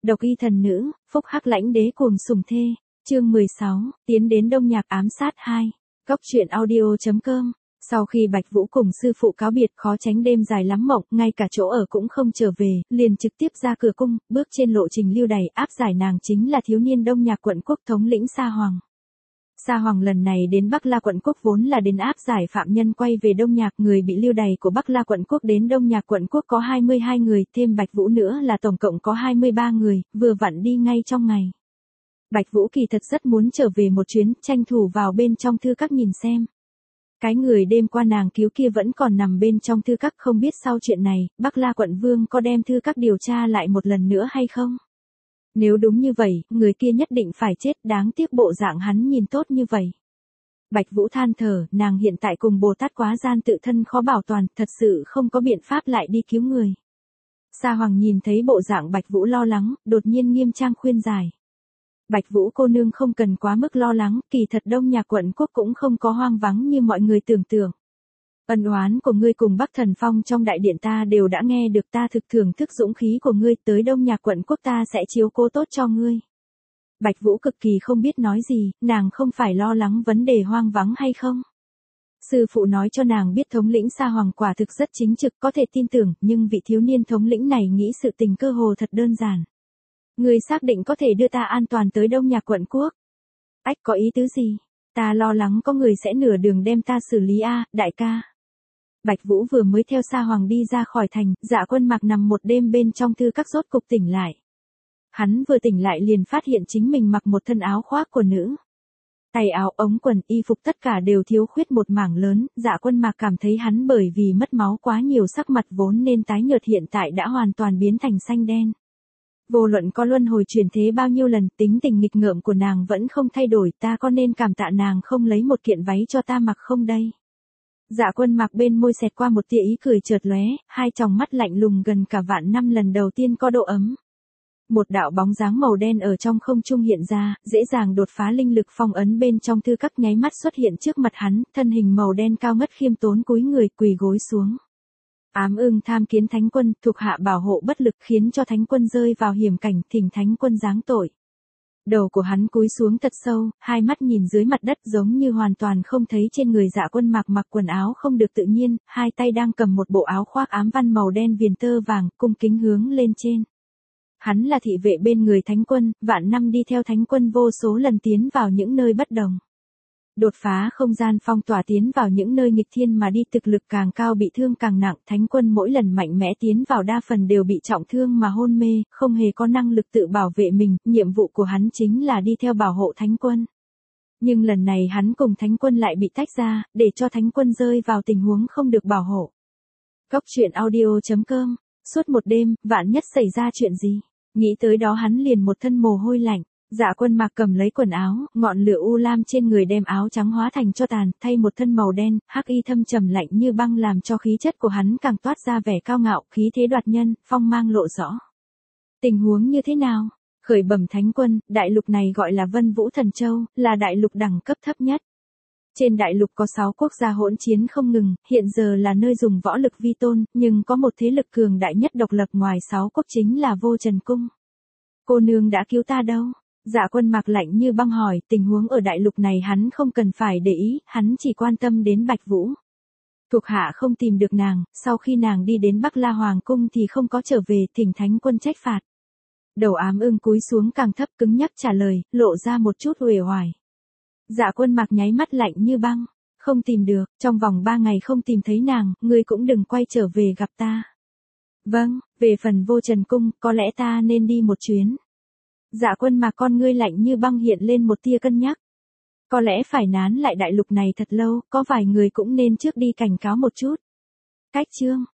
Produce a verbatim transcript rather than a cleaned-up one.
Độc y thần nữ, phúc hắc lãnh đế cuồng sủng thê. Chương mười sáu, tiến đến Đông Nhạc ám sát hai. Góc truyện audio.com. Sau khi Bạch Vũ cùng sư phụ cáo biệt, khó tránh đêm dài lắm mộng, ngay cả chỗ ở cũng không trở về, liền trực tiếp ra cửa cung, bước trên lộ trình lưu đày, áp giải nàng chính là thiếu niên Đông Nhạc quận quốc thống lĩnh Sa Hoàng. Sa Hoàng lần này đến Bắc La quận quốc vốn là đến áp giải phạm nhân quay về Đông Nhạc, người bị lưu đày của Bắc La quận quốc đến Đông Nhạc quận quốc có hai mươi hai người, thêm Bạch Vũ nữa là tổng cộng có hai mươi ba người, vừa vặn đi ngay trong ngày. Bạch Vũ kỳ thật rất muốn trở về một chuyến, tranh thủ vào bên trong thư các nhìn xem. Cái người đêm qua nàng cứu kia vẫn còn nằm bên trong thư các, không biết sau chuyện này, Bắc La quận vương có đem thư các điều tra lại một lần nữa hay không? Nếu đúng như vậy, người kia nhất định phải chết, đáng tiếc bộ dạng hắn nhìn tốt như vậy. Bạch Vũ than thở, nàng hiện tại cùng Bồ Tát quá gian tự thân khó bảo toàn, thật sự không có biện pháp lại đi cứu người. Sa Hoàng nhìn thấy bộ dạng Bạch Vũ lo lắng, đột nhiên nghiêm trang khuyên giải. Bạch Vũ cô nương không cần quá mức lo lắng, kỳ thật Đông Nhạc quận quốc cũng không có hoang vắng như mọi người tưởng tượng. Ân oán của ngươi cùng Bắc Thần Phong trong đại điện ta đều đã nghe được, ta thực thưởng thức dũng khí của ngươi, tới Đông Nhạc quận quốc ta sẽ chiếu cố tốt cho ngươi. Bạch Vũ cực kỳ không biết nói gì, nàng không phải lo lắng vấn đề hoang vắng hay không. Sư phụ nói cho nàng biết thống lĩnh Sa Hoàng quả thực rất chính trực, có thể tin tưởng, nhưng vị thiếu niên thống lĩnh này nghĩ sự tình cơ hồ thật đơn giản. Ngươi xác định có thể đưa ta an toàn tới Đông Nhạc quận quốc? Ách, có ý tứ gì? Ta lo lắng có người sẽ nửa đường đem ta xử lý a, đại ca. Bạch Vũ vừa mới theo Sa Hoàng đi ra khỏi thành, Dạ Quân Mặc nằm một đêm bên trong thư các rốt cục tỉnh lại. Hắn vừa tỉnh lại liền phát hiện chính mình mặc một thân áo khoác của nữ. Tay áo, ống quần, y phục tất cả đều thiếu khuyết một mảng lớn, Dạ Quân Mặc cảm thấy hắn bởi vì mất máu quá nhiều, sắc mặt vốn nên tái nhợt hiện tại đã hoàn toàn biến thành xanh đen. Vô luận có luân hồi chuyển thế bao nhiêu lần, tính tình nghịch ngợm của nàng vẫn không thay đổi, ta có nên cảm tạ nàng không lấy một kiện váy cho ta mặc không đây? Dạ Quân Mặc bên môi xẹt qua một tia ý cười chợt lóe, hai tròng mắt lạnh lùng gần cả vạn năm lần đầu tiên có độ ấm. Một đạo bóng dáng màu đen ở trong không trung hiện ra, dễ dàng đột phá linh lực phong ấn bên trong thư các, nháy mắt xuất hiện trước mặt hắn, thân hình màu đen cao ngất khiêm tốn cúi người quỳ gối xuống. Ám ưng tham kiến thánh quân, thuộc hạ bảo hộ bất lực khiến cho thánh quân rơi vào hiểm cảnh, thỉnh thánh quân giáng tội. Đầu của hắn cúi xuống thật sâu, hai mắt nhìn dưới mặt đất giống như hoàn toàn không thấy trên người Dạ Quân Mặc mặc quần áo không được tự nhiên, hai tay đang cầm một bộ áo khoác ám văn màu đen viền tơ vàng, cung kính hướng lên trên. Hắn là thị vệ bên người thánh quân, vạn năm đi theo thánh quân vô số lần tiến vào những nơi bất đồng. Đột phá không gian phong tỏa tiến vào những nơi nghịch thiên mà đi, thực lực càng cao bị thương càng nặng, thánh quân mỗi lần mạnh mẽ tiến vào đa phần đều bị trọng thương mà hôn mê, không hề có năng lực tự bảo vệ mình, nhiệm vụ của hắn chính là đi theo bảo hộ thánh quân. Nhưng lần này hắn cùng thánh quân lại bị tách ra, để cho thánh quân rơi vào tình huống không được bảo hộ. Góc truyện audio.com. Suốt một đêm, vạn nhất xảy ra chuyện gì? Nghĩ tới đó hắn liền một thân mồ hôi lạnh. Dạ Quân Mặc cầm lấy quần áo, ngọn lửa u lam trên người đem áo trắng hóa thành tro tàn, thay một thân màu đen, hắc y thâm trầm lạnh như băng làm cho khí chất của hắn càng toát ra vẻ cao ngạo, khí thế đoạt nhân, phong mang lộ rõ. Tình huống như thế nào? Khởi bẩm thánh quân, đại lục này gọi là Vân Vũ Thần Châu, là đại lục đẳng cấp thấp nhất. Trên đại lục có sáu quốc gia hỗn chiến không ngừng, hiện giờ là nơi dùng võ lực vi tôn, nhưng có một thế lực cường đại nhất độc lập ngoài sáu quốc chính là Vô Trần Cung. Cô nương đã cứu ta đâu? Dạ Quân Mặc lạnh như băng hỏi, tình huống ở đại lục này hắn không cần phải để ý, hắn chỉ quan tâm đến Bạch Vũ. Thuộc hạ không tìm được nàng, sau khi nàng đi đến Bắc La Hoàng cung thì không có trở về, thỉnh thánh quân trách phạt. Đầu ám ưng cúi xuống càng thấp, cứng nhắc trả lời, lộ ra một chút uể oải. Dạ Quân Mặc nháy mắt lạnh như băng, không tìm được, trong vòng ba ngày không tìm thấy nàng, ngươi cũng đừng quay trở về gặp ta. Vâng, về phần Vô Trần Cung, có lẽ ta nên đi một chuyến. Dạ Quân Mặc con ngươi lạnh như băng hiện lên một tia cân nhắc. Có lẽ phải nán lại đại lục này thật lâu, có vài người cũng nên trước đi cảnh cáo một chút. Cách chương